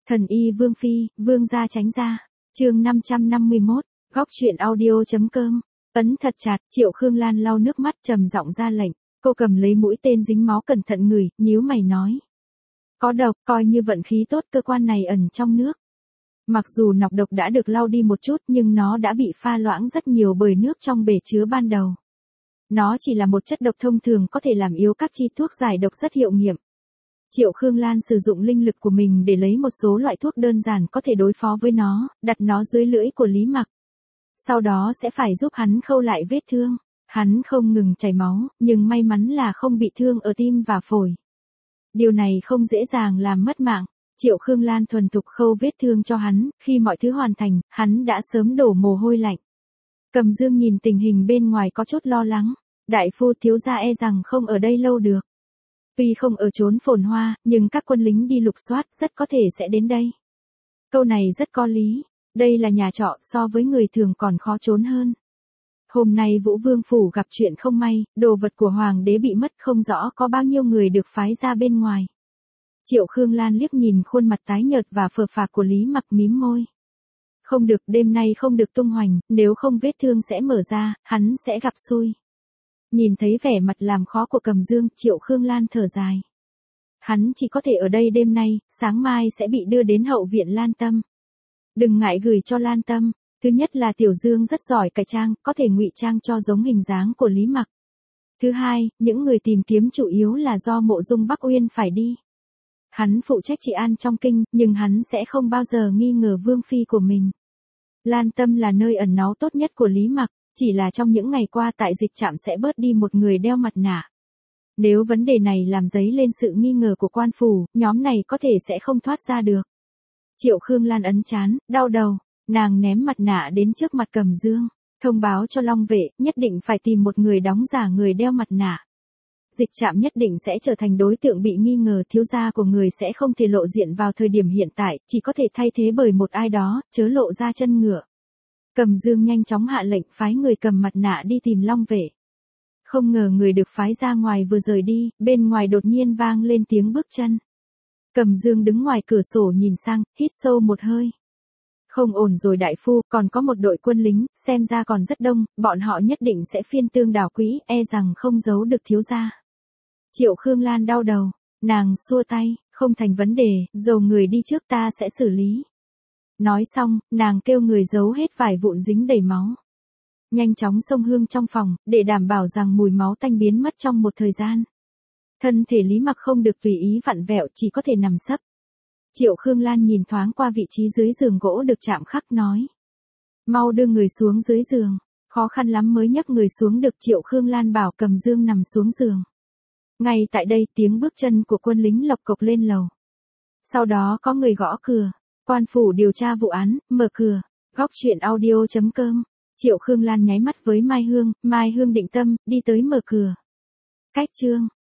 Thần y Vương Phi, Vương gia tránh ra. Chương 551, góc truyện audio.com. Ấn thật chặt, Triệu Khương Lan lau nước mắt trầm giọng ra lệnh. Cô cầm lấy mũi tên dính máu cẩn thận ngửi, nhíu mày nói. Có độc, coi như vận khí tốt, cơ quan này ẩn trong nước. Mặc dù nọc độc đã được lau đi một chút nhưng nó đã bị pha loãng rất nhiều bởi nước trong bể chứa ban đầu. Nó chỉ là một chất độc thông thường có thể làm yếu các chi thuốc giải độc rất hiệu nghiệm. Triệu Khương Lan sử dụng linh lực của mình để lấy một số loại thuốc đơn giản có thể đối phó với nó, đặt nó dưới lưỡi của Lý Mặc. Sau đó sẽ phải giúp hắn khâu lại vết thương. Hắn không ngừng chảy máu, nhưng may mắn là không bị thương ở tim và phổi. Điều này không dễ dàng làm mất mạng. Triệu Khương Lan thuần thục khâu vết thương cho hắn, khi mọi thứ hoàn thành, hắn đã sớm đổ mồ hôi lạnh. Cầm Dương nhìn tình hình bên ngoài có chút lo lắng. Đại phu thiếu gia e rằng không ở đây lâu được. Tuy không ở chốn phồn hoa, nhưng các quân lính đi lục soát rất có thể sẽ đến đây. Câu này rất có lý. Đây là nhà trọ, so với người thường còn khó trốn hơn. Hôm nay Vũ Vương Phủ gặp chuyện không may, đồ vật của Hoàng đế bị mất, không rõ có bao nhiêu người được phái ra bên ngoài. Triệu Khương Lan liếc nhìn khuôn mặt tái nhợt và phờ phạc của Lý Mặc, mím môi. Không được, đêm nay không được tung hoành, nếu không vết thương sẽ mở ra, hắn sẽ gặp xui. Nhìn thấy vẻ mặt làm khó của Cầm Dương, Triệu Khương Lan thở dài. Hắn chỉ có thể ở đây đêm nay, sáng mai sẽ bị đưa đến hậu viện Lan Tâm. Đừng ngại gửi cho Lan Tâm. Thứ nhất là Tiểu Dương rất giỏi cải trang, có thể ngụy trang cho giống hình dáng của Lý Mặc. Thứ hai, những người tìm kiếm chủ yếu là do Mộ Dung Bắc Uyên phải đi. Hắn phụ trách trị an trong kinh, nhưng hắn sẽ không bao giờ nghi ngờ Vương Phi của mình. Lan Tâm là nơi ẩn náu tốt nhất của Lý Mặc, chỉ là trong những ngày qua tại dịch trạm sẽ bớt đi một người đeo mặt nạ. Nếu vấn đề này làm dấy lên sự nghi ngờ của quan phủ, nhóm này có thể sẽ không thoát ra được. Triệu Khương Lan ấn trán, đau đầu. Nàng ném mặt nạ đến trước mặt Cầm Dương, thông báo cho Long Vệ, nhất định phải tìm một người đóng giả người đeo mặt nạ. Dịch trạm nhất định sẽ trở thành đối tượng bị nghi ngờ, thiếu gia của người sẽ không thể lộ diện vào thời điểm hiện tại, chỉ có thể thay thế bởi một ai đó, chớ lộ ra chân ngựa. Cầm Dương nhanh chóng hạ lệnh phái người cầm mặt nạ đi tìm Long Vệ. Không ngờ người được phái ra ngoài vừa rời đi, bên ngoài đột nhiên vang lên tiếng bước chân. Cầm Dương đứng ngoài cửa sổ nhìn sang, hít sâu một hơi. Không ổn rồi đại phu, còn có một đội quân lính, xem ra còn rất đông, bọn họ nhất định sẽ phiên tương đảo quỹ, e rằng không giấu được thiếu gia. Triệu Khương Lan đau đầu, nàng xua tay, không thành vấn đề, dầu người đi trước ta sẽ xử lý. Nói xong, nàng kêu người giấu hết vải vụn dính đầy máu. Nhanh chóng xông hương trong phòng, để đảm bảo rằng mùi máu tanh biến mất trong một thời gian. Thân thể Lý Mặc không được tùy ý vặn vẹo, chỉ có thể nằm sấp. Triệu Khương Lan nhìn thoáng qua vị trí dưới giường gỗ được chạm khắc nói. Mau đưa người xuống dưới giường, khó khăn lắm mới nhấc người xuống được. Triệu Khương Lan bảo Cầm Dương nằm xuống giường. Ngay tại đây tiếng bước chân của quân lính lộc cộc lên lầu. Sau đó có người gõ cửa, quan phủ điều tra vụ án, mở cửa, góc truyện audio.com. Triệu Khương Lan nháy mắt với Mai Hương định tâm, đi tới mở cửa. Cách chương